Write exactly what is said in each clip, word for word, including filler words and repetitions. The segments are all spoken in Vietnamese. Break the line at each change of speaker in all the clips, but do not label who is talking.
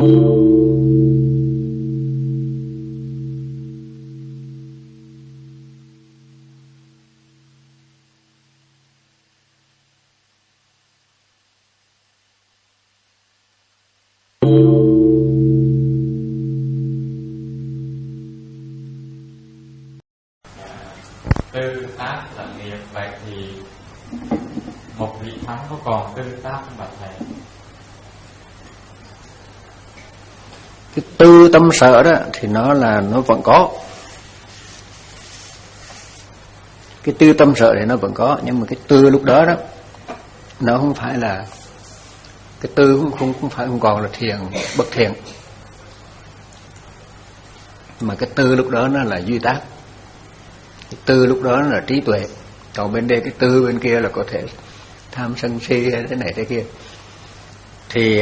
Tư tác là nghiệp, vậy thì một vị thắng có còn tư tác không bạch thầy?
Cái tư tâm sở đó thì nó là nó vẫn có, cái tư tâm sở thì nó vẫn có, nhưng mà cái tư lúc đó đó nó không phải là cái tư, không không không phải không còn là thiền bất thiền, mà cái tư lúc đó nó là duy tác. Cái tư lúc đó là trí tuệ, còn bên đây cái tư bên kia là có thể tham sân si hay thế này thế kia. Thì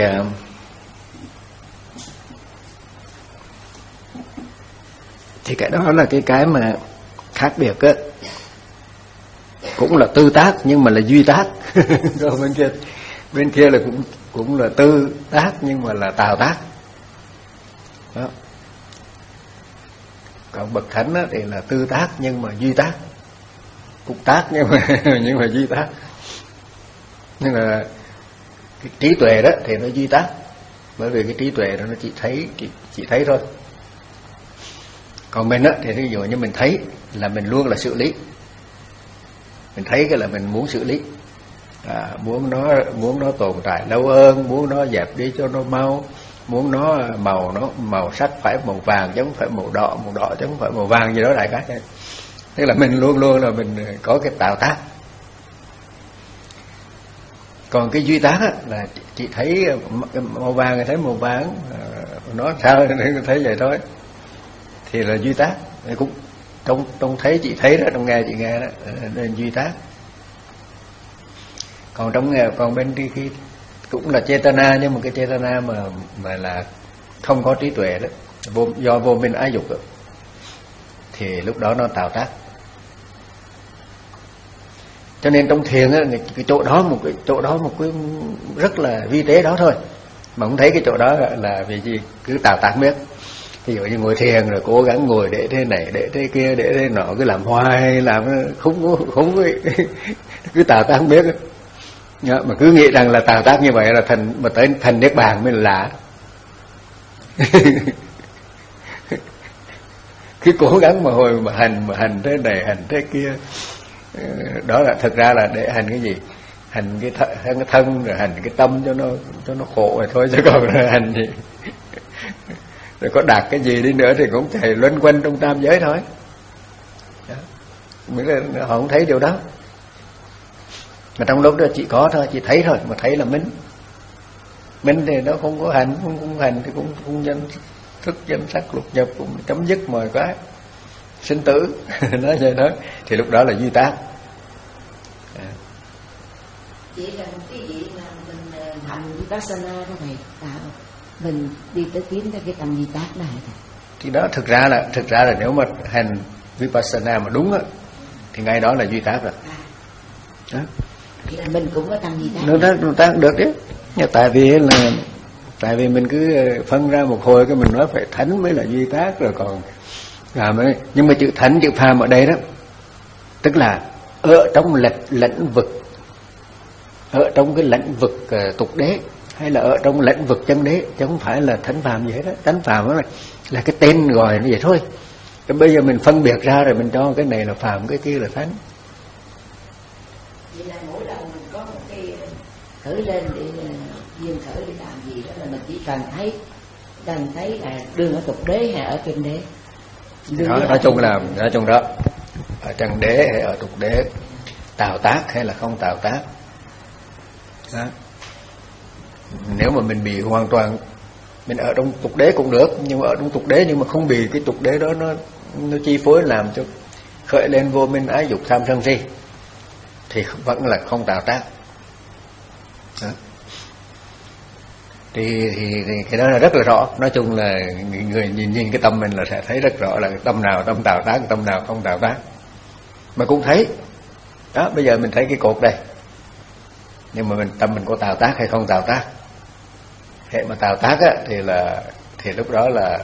thì cái đó là cái cái mà khác biệt á, cũng là tư tác nhưng mà là duy tác. Rồi bên kia bên kia là cũng cũng là tư tác nhưng mà là tào tác đó. Còn bậc thánh á thì là tư tác nhưng mà duy tác, cũng tác nhưng mà nhưng mà duy tác. Nhưng mà cái trí tuệ đó thì nó duy tác, bởi vì cái trí tuệ đó nó chỉ thấy chỉ, chỉ thấy thôi. Còn mình á thì ví dụ như mình thấy là mình luôn là xử lý, mình thấy cái là mình muốn xử lý, à, muốn nó muốn nó tồn tại lâu hơn, muốn nó dẹp đi cho nó mau, muốn nó màu nó màu sắc phải màu vàng chứ không phải màu đỏ, màu đỏ chứ không phải màu vàng gì đó đại khái. Tức là mình luôn luôn là mình có cái tạo tác. Còn cái duy tác á, là chị thấy màu vàng thì thấy màu vàng, nó sao thì thấy vậy thôi, thì là duy tác. Cũng trong trong thấy chị thấy đó, trong nghe chị nghe đó, nên duy tác. Còn trong nghe, còn bên đi khi cũng là chetana, nhưng mà cái chetana mà mà là không có trí tuệ đó, vô, do vô minh ái dục đó, thì lúc đó nó tạo tác. Cho nên trong thiền á, cái chỗ đó một cái chỗ đó một cái rất là vi tế đó thôi, mà không thấy cái chỗ đó là vì gì cứ tạo tác biết. Ví dụ như ngồi thiền rồi cố gắng ngồi để thế này để thế kia để thế nọ, cứ làm hoài làm không không cứ tạo tác biết. Mà cứ nghĩ rằng là tạo tác như vậy là thành, mà tới thành niết bàn mới là lạ. Cứ cố gắng mà hồi mà hành mà hành thế này hành thế kia, đó là thực ra là để hành cái gì? Hành cái thân, hành cái thân rồi hành cái tâm cho nó cho nó khổ rồi thôi, chứ còn là hành gì. Rồi có đạt cái gì đi nữa thì cũng chạy luân quanh trong tam giới thôi. Đó. Mới là họ không thấy điều đó. Mà trong lúc đó chị có thôi, chị thấy thôi, mà thấy là minh. Minh thì nó không có hành, không, không hành thì cũng không danh thức danh sắc lục nhập, cũng chấm dứt mọi cái sinh tử. Nói vậy đó, thì lúc đó là duy tác. À.
Chỉ là cái gì mà mình hành vipassana đó thầy, tạo mình đi tới tiến tới cái tâm duy tác này.
Thì đó thực ra là thực ra là nếu mà hành vipassana mà đúng á, thì ngay đó là duy tác rồi. Đó.
Thì là mình cũng có tâm duy tác.
Nó tác, nó tác được chứ. Nhưng tại vì là tại vì mình cứ phân ra một hồi cái mình nói phải thánh mới là duy tác rồi còn à, mới, nhưng mà chữ thánh chữ phàm ở đây đó, tức là ở trong lĩnh lĩnh vực, ở trong cái lĩnh vực uh, tục đế, hay là ở trong lĩnh vực chân đế, chứ không phải là thánh phàm gì hết đó. Thánh phàm đó là, là cái tên gọi nó vậy thôi. Cái bây giờ mình phân biệt ra rồi mình cho cái này là phàm, cái kia là thánh.
Vậy là mỗi lần mình có một cái khởi lên để duyên khởi để làm gì đó là mình chỉ cần thấy, cần thấy là đương ở tục đế hay ở chân đế.
Đó, nói chung là nói chung đó, ở chân đế hay ở tục đế, tạo tác hay là không tạo tác đó. Nếu mà mình bị hoàn toàn, mình ở trong tục đế cũng được, nhưng mà ở trong tục đế nhưng mà không bị cái tục đế đó nó nó chi phối làm cho khởi lên vô minh ái dục tham sân si, thì vẫn là không tạo tác đó. Thì, thì, thì cái đó là rất là rõ. Nói chung là người nhìn nhìn cái tâm mình là sẽ thấy rất rõ là tâm nào tâm tạo tác, tâm nào không tạo tác. Mà cũng thấy đó, bây giờ mình thấy cái cột đây, nhưng mà mình tâm mình có tạo tác hay không tạo tác, hệ mà tạo tác á, thì là thì lúc đó là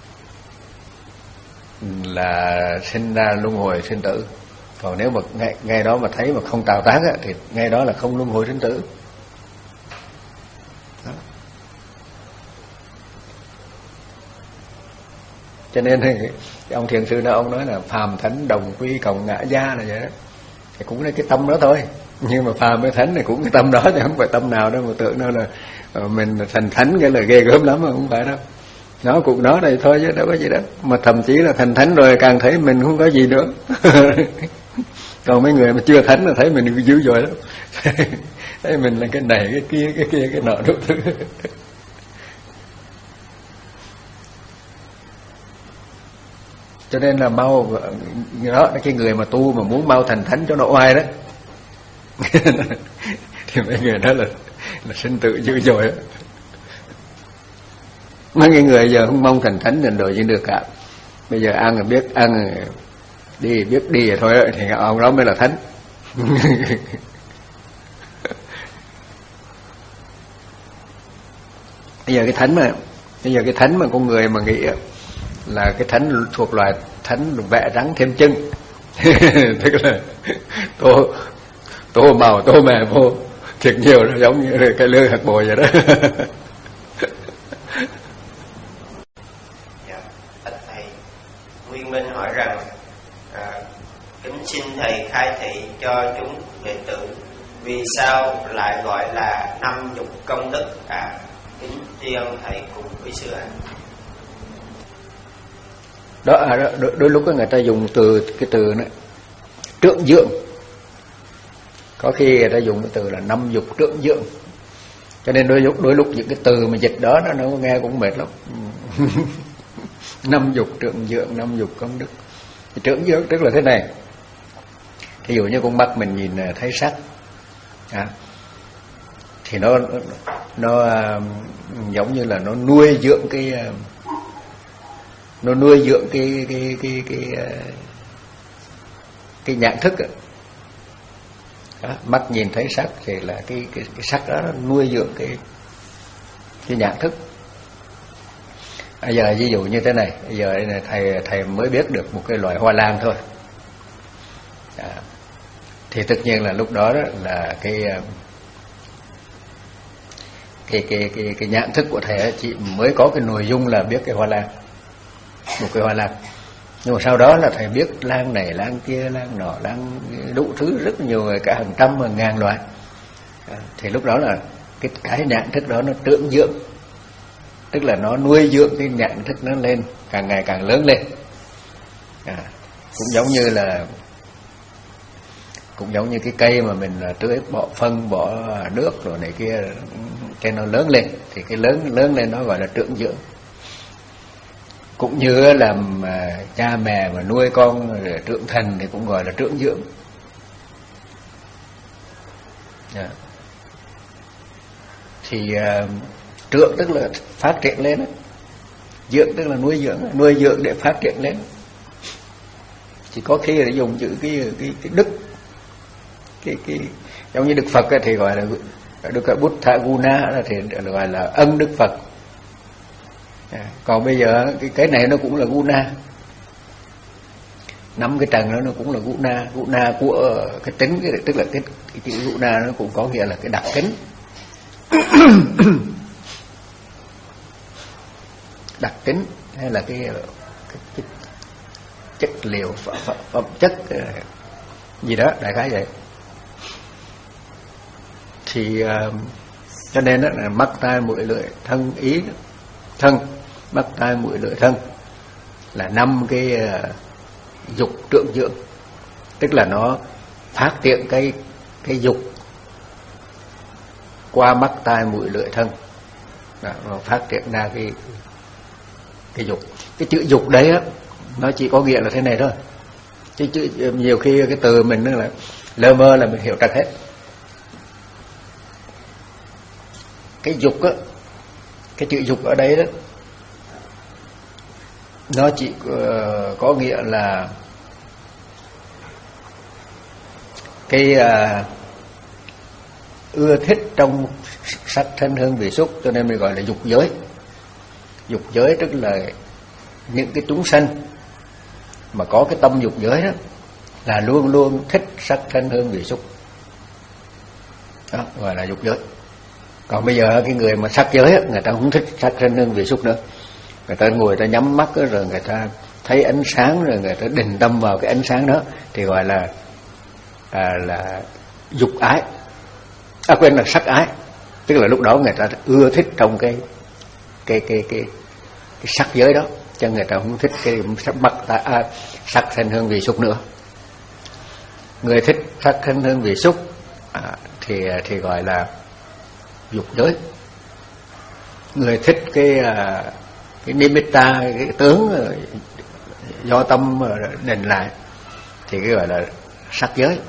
là sinh ra luân hồi sinh tử. Còn nếu mà ngay, ngay đó mà thấy mà không tạo tác á, thì ngay đó là không luân hồi sinh tử. Đó. Cho nên thì ông thiền sư đó ông nói là phàm thánh đồng quy cộng ngã gia là vậy đó. Thì cũng là cái tâm đó thôi. Nhưng mà phàm với thánh này cũng cái tâm đó, chứ không phải tâm nào đâu mà tưởng đâu là mình thành thánh cái là ghê gớm lắm mà không phải đâu. Nó cũng nói đây thôi chứ đâu có gì đó. Mà thậm chí là thành thánh rồi càng thấy mình không có gì nữa. Còn mấy người mà chưa thánh là thấy mình dữ dội lắm. Thấy mình là cái này cái kia cái kia cái nọ đủ thứ. Cho nên là mau đó, cái người mà tu mà muốn mau thành thánh cho nó oai đó thì mấy người đó là là sinh tử dữ dội đó. Mấy cái người giờ không mong thành thánh nên đổi gì được cả. Bây giờ ăn là biết ăn, đi biết đi rồi thôi, thì ông đó mới là thánh. Bây giờ cái thánh mà bây giờ cái thánh mà con người mà nghĩ là cái thánh thuộc loài thánh vẽ rắn thêm chân. Tức là tô tô màu tô mè vô thiệt nhiều, nó giống như cái lưỡi hạt bồi vậy đó.
Nguyên Minh hỏi rằng à, kính xin thầy khai thị cho chúng đệ tử vì sao lại gọi là năm dục công đức. À, kính tri ân thầy cùng quý sư ạ.
Đó, à, đó đôi, đôi lúc người ta dùng từ cái từ này trượng dưỡng, có khi người ta dùng cái từ là năm dục trượng dưỡng, cho nên đôi lúc đôi lúc những cái từ mà dịch đó nó, nó nghe cũng mệt lắm. Năm dục trượng dưỡng, năm dục công đức. Thì trượng dưỡng tức là thế này. Thí dụ như con mắt mình nhìn thấy sắc, à, thì nó nó giống như là nó nuôi dưỡng cái nó nuôi dưỡng cái cái cái cái cái, cái nhãn thức. Đó, mắt nhìn thấy sắc thì là cái cái, cái sắc đó nó nuôi dưỡng cái cái nhãn thức. Bây giờ ví dụ như thế này, bây giờ thầy thầy mới biết được một cái loài hoa lan thôi, à, thì tất nhiên là lúc đó, đó là cái cái cái cái cái nhãn thức của thầy chỉ mới có cái nội dung là biết cái hoa lan, một cái hoa lan. Nhưng mà sau đó là thầy biết lan này, lan kia, lan nọ, lan đủ thứ rất nhiều, cả hàng trăm hàng ngàn loại. À, thì lúc đó là cái cái nhãn thức đó nó trưởng dưỡng, tức là nó nuôi dưỡng cái nhãn thức nó lên, càng ngày càng lớn lên. À, cũng giống như là cũng giống như cái cây mà mình tưới bỏ phân, bỏ nước rồi này kia, cho nó lớn lên, thì cái lớn lớn lên nó gọi là trưởng dưỡng. Cũng như là cha mẹ mà nuôi con rồi trưởng thành thì cũng gọi là trưởng dưỡng. À, thì uh, trưởng tức là phát triển lên, dưỡng tức là nuôi dưỡng, nuôi dưỡng để phát triển lên. Chỉ có khi là dùng chữ cái cái cái đức, cái cái giống như Đức Phật thì gọi là Đức Buddha Guna, thì gọi là ân Đức Phật. À, còn bây giờ cái cái này nó cũng là Guna, năm cái trần đó nó cũng là Guna, Guna của cái tính, cái tức là cái, cái chữ Guna nó cũng có nghĩa là cái đặc tính. Đặc tính hay là cái, cái, cái chất liệu phẩm, phẩm, phẩm chất gì đó, đại khái vậy. Thì uh, cho nên đó là mắt tai mũi lưỡi thân ý, thân mắt tai mũi lưỡi thân là năm cái uh, dục trượng dưỡng, tức là nó phát triển cái cái dục qua mắt tai mũi lưỡi thân. Đó, nó phát triển ra cái cái dục. Cái chữ dục đấy á, nó chỉ có nghĩa là thế này thôi, chứ, chứ nhiều khi cái từ mình nó là lơ mơ là mình hiểu trật hết. Cái dục á, cái chữ dục ở đây đó, nó chỉ uh, có nghĩa là cái uh, ưa thích trong sắc thân hương vị xúc, cho nên mình gọi là dục giới. Dục giới tức là những cái chúng sanh mà có cái tâm dục giới đó là luôn luôn thích sắc thân hương vị xúc, đó gọi là dục giới. Còn bây giờ cái người mà sắc giới người ta không thích sắc thân hương vị xúc nữa, người ta ngồi người ta nhắm mắt rồi người ta thấy ánh sáng rồi người ta định tâm vào cái ánh sáng đó thì gọi là à, là dục ái, à quên là sắc ái, tức là lúc đó người ta ưa thích trong cái cái cái cái, cái sắc giới đó, cho người ta không thích cái sắc mắt ta à, sắc thân hương vị xúc nữa. Người thích sắc thân hương vị xúc à, thì thì gọi là dục giới. Người thích cái cái nimitta, cái tướng do tâm định lại thì cái gọi là sắc giới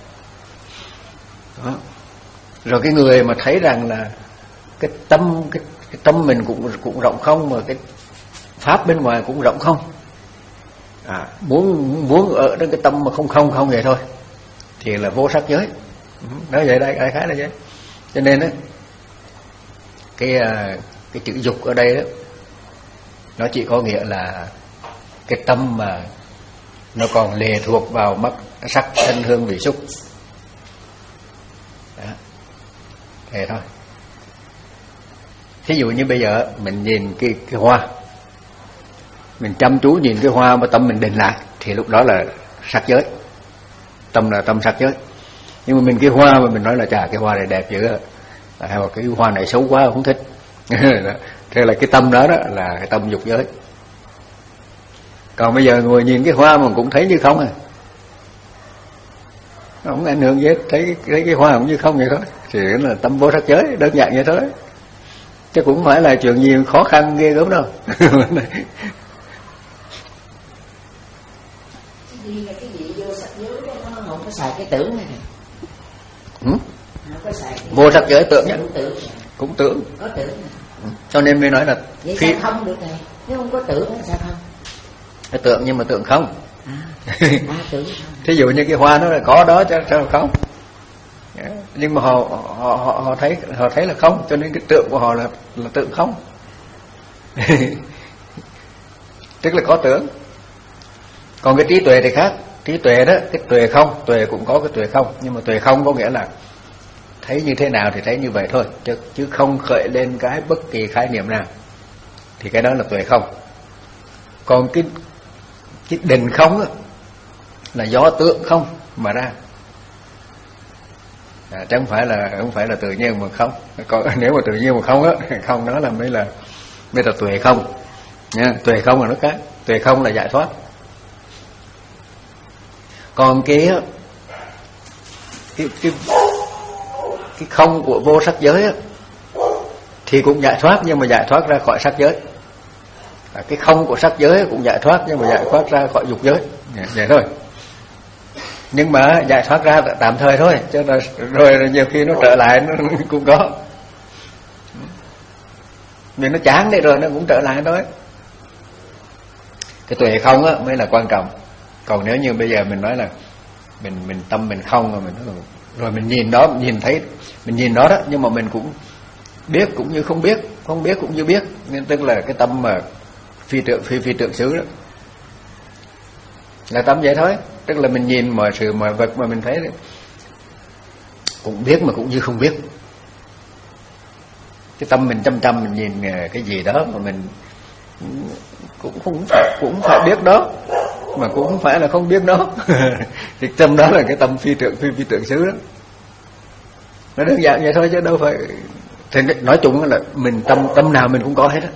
đó. Rồi cái người mà thấy rằng là cái tâm cái, cái tâm mình cũng cũng rộng không, mà cái pháp bên ngoài cũng rộng không, à, muốn muốn ở đến cái tâm mà không không không vậy thôi thì là vô sắc giới. Nói vậy đây đại khái là vậy. Cho nên đó, cái cái chữ dục ở đây đó nó chỉ có nghĩa là cái tâm mà nó còn lệ thuộc vào mắt sắc thân hương vị xúc đó. Thế thôi. Thí dụ như bây giờ mình nhìn cái cái hoa, mình chăm chú nhìn cái hoa mà tâm mình định lại thì lúc đó là sắc giới, tâm là tâm sắc giới. Nhưng mà mình cái hoa mà mình nói là chà cái hoa này đẹp dữ, hay là cái hoa này xấu quá không thích thế là cái tâm đó đó là cái tâm dục giới. Còn bây giờ ngồi nhìn cái hoa mà cũng thấy như không à, không ảnh hưởng gì hết, thấy thấy cái hoa cũng như không vậy thôi thì là tâm vô sắc giới, đơn giản vậy thôi, chứ cũng không phải là chuyện gì khó khăn ghê gớm đâu.
Đi là cái gì vô sắc giới đó, nó không có xài cái tưởng này.
Ừ?
Không có xài cái...
Vô sắc giới tưởng nhá,
cũng tưởng,
cũng tưởng,
có tưởng này.
cho nên mới nói là
vậy
phi...
sao không được này, nếu không có tưởng sao không?
Cái tưởng nhưng mà tưởng không.
À, à tưởng không.
Thí dụ như cái hoa nó là có đó chứ sao không? Nhưng mà họ họ họ, họ thấy họ thấy là không, cho nên cái tượng của họ là là tượng không. Tức là có tưởng. Còn cái trí tuệ thì khác. Trí tuệ đó, cái tuệ không, tuệ cũng có cái tuệ không, nhưng mà tuệ không có nghĩa là thấy như thế nào thì thấy như vậy thôi, chứ chứ không khởi lên cái bất kỳ khái niệm nào, thì cái đó là tuệ không. Còn cái cái định không á, là do tượng không mà ra, à, chứ không phải là không phải là tự nhiên mà không. Còn nếu mà tự nhiên mà không á, không đó là mới là mới là tuệ không nha. Tuệ không là nó khác, tuệ không là giải thoát. Còn cái cái cái cái không của vô sắc giới á, thì cũng giải thoát, nhưng mà giải thoát ra khỏi sắc giới. À, cái không của sắc giới cũng giải thoát, nhưng mà giải thoát ra khỏi dục giới, vậy thôi. Nhưng mà giải thoát ra tạm thời thôi, chứ là rồi nhiều khi nó trở lại nó cũng có. Vì nó chán đi rồi nó cũng trở lại thôi. Cái tuệ không á mới là quan trọng. Còn nếu như bây giờ mình nói là mình mình tâm mình không rồi mình rồi mình nhìn đó, mình nhìn thấy, mình nhìn đó đó, nhưng mà mình cũng biết cũng như không biết, không biết cũng như biết, nên tức là cái tâm mà phi tượng phi phi tượng xứ đó là tâm vậy thôi. Tức là mình nhìn mọi sự mọi vật mà mình thấy đấy, cũng biết mà cũng như không biết. Cái tâm mình chăm chăm mình nhìn cái gì đó mà mình cũng không phải, cũng phải biết đó, mà cũng không phải là không biết đó. Thì tâm đó là cái tâm phi tượng phi phi tượng xứ đó. Nó đơn giản vậy thôi chứ đâu phải. Thì nói chung là mình tâm tâm nào mình cũng có hết á.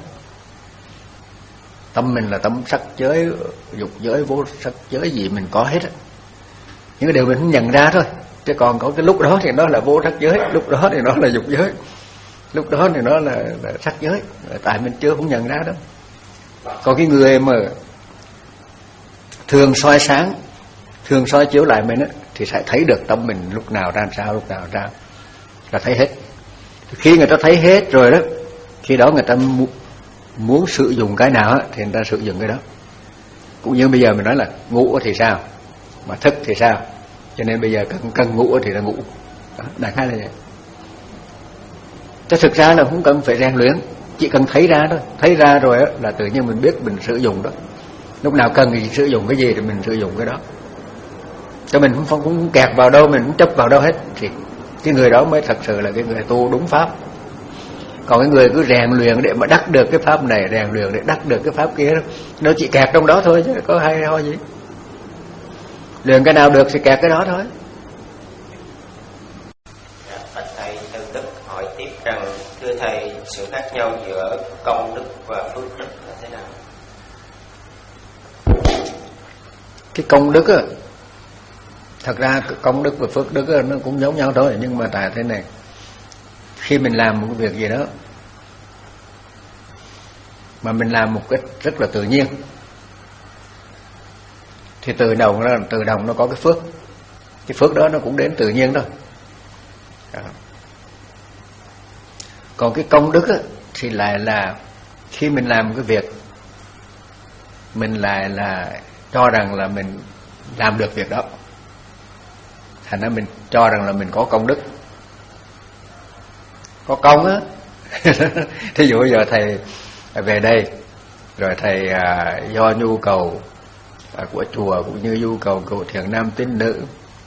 Tâm mình là tâm sắc giới, dục giới, vô sắc giới gì mình có hết á. Những cái điều mình không nhận ra thôi. Chứ còn có cái lúc đó thì nó là vô sắc giới, lúc đó thì nó là dục giới, lúc đó thì nó là, là sắc giới. Tại mình chưa không nhận ra đâu. Còn cái người mà thường soi sáng, thường soi chiếu lại mình á, thì sẽ thấy được tâm mình lúc nào ra sao, lúc nào ra, là thấy hết. Khi người ta thấy hết rồi đó, khi đó người ta mu- muốn sử dụng cái nào á, thì người ta sử dụng cái đó. Cũng như bây giờ mình nói là ngủ thì sao, mà thức thì sao, cho nên bây giờ cần, cần ngủ thì là ngủ. Đó, đại khái là vậy. Chứ thực ra là không cần phải rèn luyện, chỉ cần thấy ra thôi, thấy ra rồi á là tự nhiên mình biết mình sử dụng đó. Lúc nào cần thì sử dụng cái gì thì mình sử dụng cái đó. Cho mình không không kẹt vào đâu, mình không chấp vào đâu hết, thì cái người đó mới thật sự là cái người tu đúng pháp. Còn cái người cứ rèn luyện để mà đắc được cái pháp này, rèn luyện để đắc được cái pháp kia, nó chỉ kẹt trong đó thôi chứ có hay ho gì. Luyện cái nào được thì kẹt cái đó thôi.
Bạch thầy, Từ Đức hỏi tiếp rằng, thưa thầy, sự khác nhau giữa công đức và phước đức là thế nào?
Cái công đức á, thật ra công đức và phước đức á, nó cũng giống nhau thôi, nhưng mà tại thế này, khi mình làm một cái việc gì đó mà mình làm một cách rất là tự nhiên thì tự động nó tự động nó có cái phước. Cái phước đó nó cũng đến tự nhiên thôi. Đó. Còn cái công đức á, thì lại là khi mình làm cái việc mình lại là cho rằng là mình làm được việc đó, thành ra mình cho rằng là mình có công đức, có công á. Thí dụ bây giờ thầy về đây rồi thầy à, do nhu cầu à, của chùa cũng như nhu cầu của thiện nam tín nữ,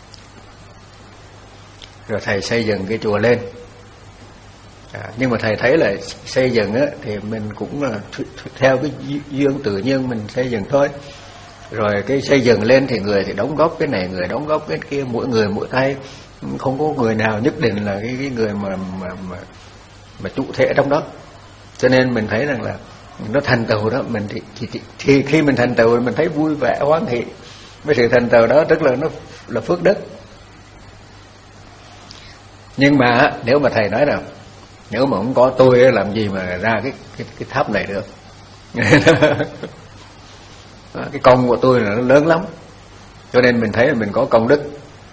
rồi thầy xây dựng cái chùa lên. À, nhưng mà thầy thấy là xây dựng á, thì mình cũng là theo cái duyên tự nhiên mình xây dựng thôi. Rồi cái xây dựng lên thì người thì đóng góp cái này, người đóng góp cái kia, mỗi người mỗi tay, không có người nào nhất định là cái, cái người mà mà mà mà trụ thể trong đó. Cho nên mình thấy rằng là nó thành tựu đó, mình thì, thì, thì, thì khi mình thành tựu mình thấy vui vẻ hoan hỷ với sự thành tựu đó, tức là nó là phước đức. Nhưng mà nếu mà thầy nói rằng nếu mà không có tôi làm gì mà ra cái cái, cái tháp này được. Cái công của tôi là nó lớn lắm, cho nên mình thấy là mình có công đức.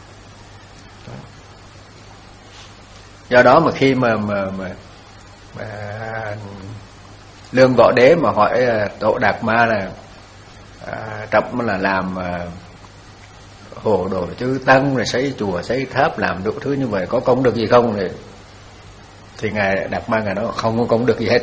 Do đó mà khi mà mà mà, mà Lương Võ Đế mà hỏi Tổ Đạt Ma là à, trẫm là làm à, hồ đồ chư tăng, rồi xây chùa xây tháp, làm đủ thứ như vậy có công đức gì không, thì thì ngài Đạt Ma ngài nói không có công đức gì hết.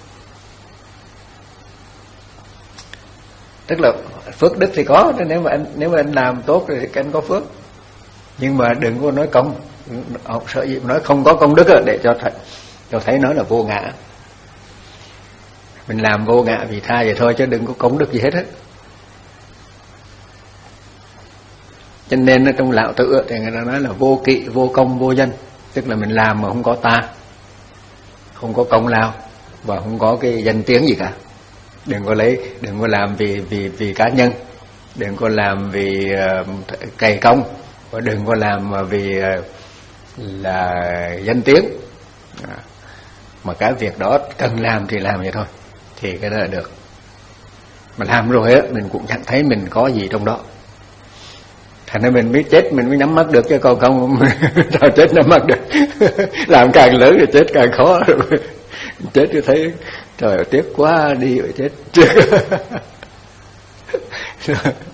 Tức là phước đức thì có, nếu mà anh nếu mà anh làm tốt thì anh có phước, nhưng mà đừng có nói công. Sợ gì nói không có công đức để cho thấy, cho thấy nói là vô ngã. Mình làm vô ngã vì tha vậy thôi, chứ đừng có công đức gì hết hết. Cho nên trong Lão Tử thì người ta nói là vô kỵ, vô công, vô danh. Tức là mình làm mà không có ta, không có công lao và không có cái danh tiếng gì cả. Đừng có lấy, đừng có làm vì vì vì cá nhân, đừng có làm vì uh, cày công, và đừng có làm vì uh, là danh tiếng. À, mà cái việc đó cần làm thì làm vậy thôi, thì cái đó là được. Mà làm rồi á, mình cũng chẳng thấy mình có gì trong đó. Thành ra mình mới chết, mình mới nắm bắt được, chứ còn không sao chết nắm bắt được. Làm càng lớn thì chết càng khó rồi. Chết thì thấy trời ơi, tiếc quá, đi rồi chết trước.
Dạ,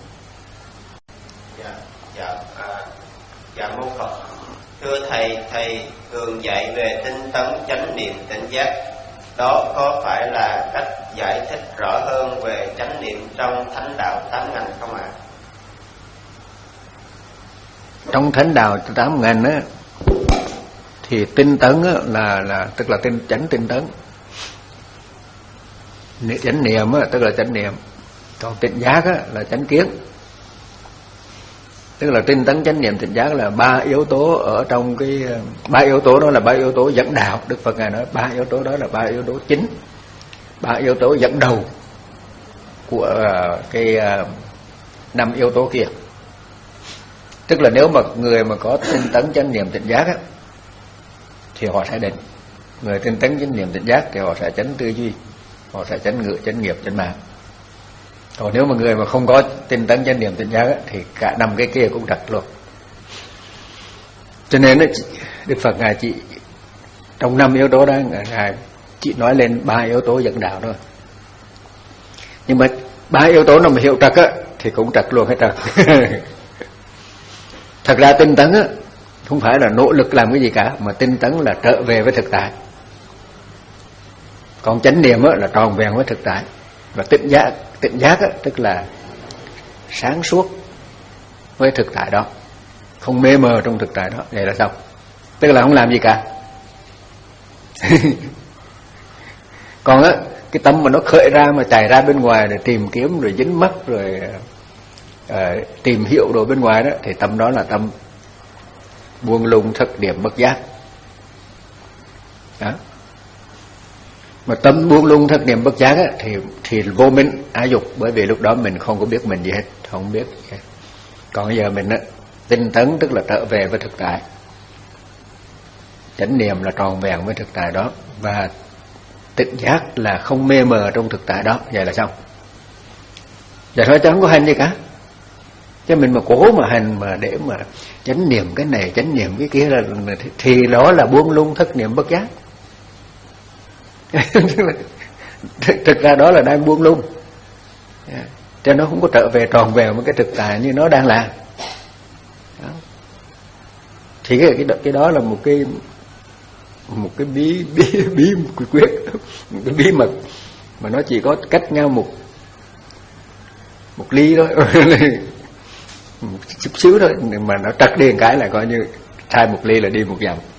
dạ, à, dạ mô Phật. Thưa thầy, thầy thường dạy về tinh tấn chánh niệm tỉnh giác. Đó có phải là cách giải thích rõ hơn về chánh niệm trong Thánh Đạo Tám Ngành không ạ? À?
Trong Thánh Đạo Tám Ngành á, thì tinh tấn á, là là tức là tinh chánh tinh tấn. Chánh niệm á, tức là chánh niệm. Còn tỉnh giác á, là chánh kiến. Tức là tinh tấn chánh niệm tỉnh giác là ba yếu tố ở trong cái ba yếu tố đó là ba yếu tố dẫn đạo. Đức Phật ngài nói ba yếu tố đó là ba yếu tố chính, ba yếu tố dẫn đầu của cái năm yếu tố kia. Tức là nếu mà người mà có tinh tấn chánh niệm tỉnh giác á, thì họ sẽ định. Người tinh tấn chánh niệm tỉnh giác thì họ sẽ chánh tư duy, họ sẽ chánh ngữ, chánh nghiệp, chánh mạng. Còn nếu mà người mà không có tinh tấn chánh niệm tỉnh giác á, thì cả năm cái kia cũng trật luôn. Cho nên ấy, Đức Phật ngài chỉ trong năm yếu tố đó ngài chỉ nói lên ba yếu tố dẫn đạo thôi. Nhưng mà ba yếu tố nào mà hiệu trật á thì cũng trật luôn hết trật. Thật ra tinh tấn á không phải là nỗ lực làm cái gì cả, mà tinh tấn là trở về với thực tại. Còn chánh niệm á, là tròn vẹn với thực tại. Và tỉnh giác, tỉnh giác á, tức là sáng suốt với thực tại đó, không mê mờ trong thực tại đó. Vậy là xong. Tức là không làm gì cả. Còn á, cái tâm mà nó khởi ra mà chạy ra bên ngoài để tìm kiếm rồi dính mắc rồi uh, tìm hiểu đồ bên ngoài đó, thì tâm đó là tâm buông lung thất niệm bất giác đó. Mà tâm buông lung thất niệm bất giác á, thì thì vô minh ái dục, bởi vì lúc đó mình không có biết mình gì hết, không biết gì hết. Còn bây giờ mình á, tinh tấn tức là trở về với thực tại, chánh niệm là tròn vẹn với thực tại đó, và tỉnh giác là không mê mờ trong thực tại đó. Vậy là xong. Vậy thôi, chứ không có hành gì cả. Chứ mình mà cố mà hành mà để mà chánh niệm cái này chánh niệm cái kia là thì đó là buông lung thất niệm bất giác. Thực ra đó là đang buông lung, cho nó không có trở về tròn vẹn với cái thực tại như nó đang làm đó. Thì cái, cái, cái đó là một cái một cái bí bí bí một quyết, một cái bí mật mà nó chỉ có cách nhau một một ly thôi, một chút xíu thôi, mà nó trật đi một cái là coi như thay một ly là đi một vòng.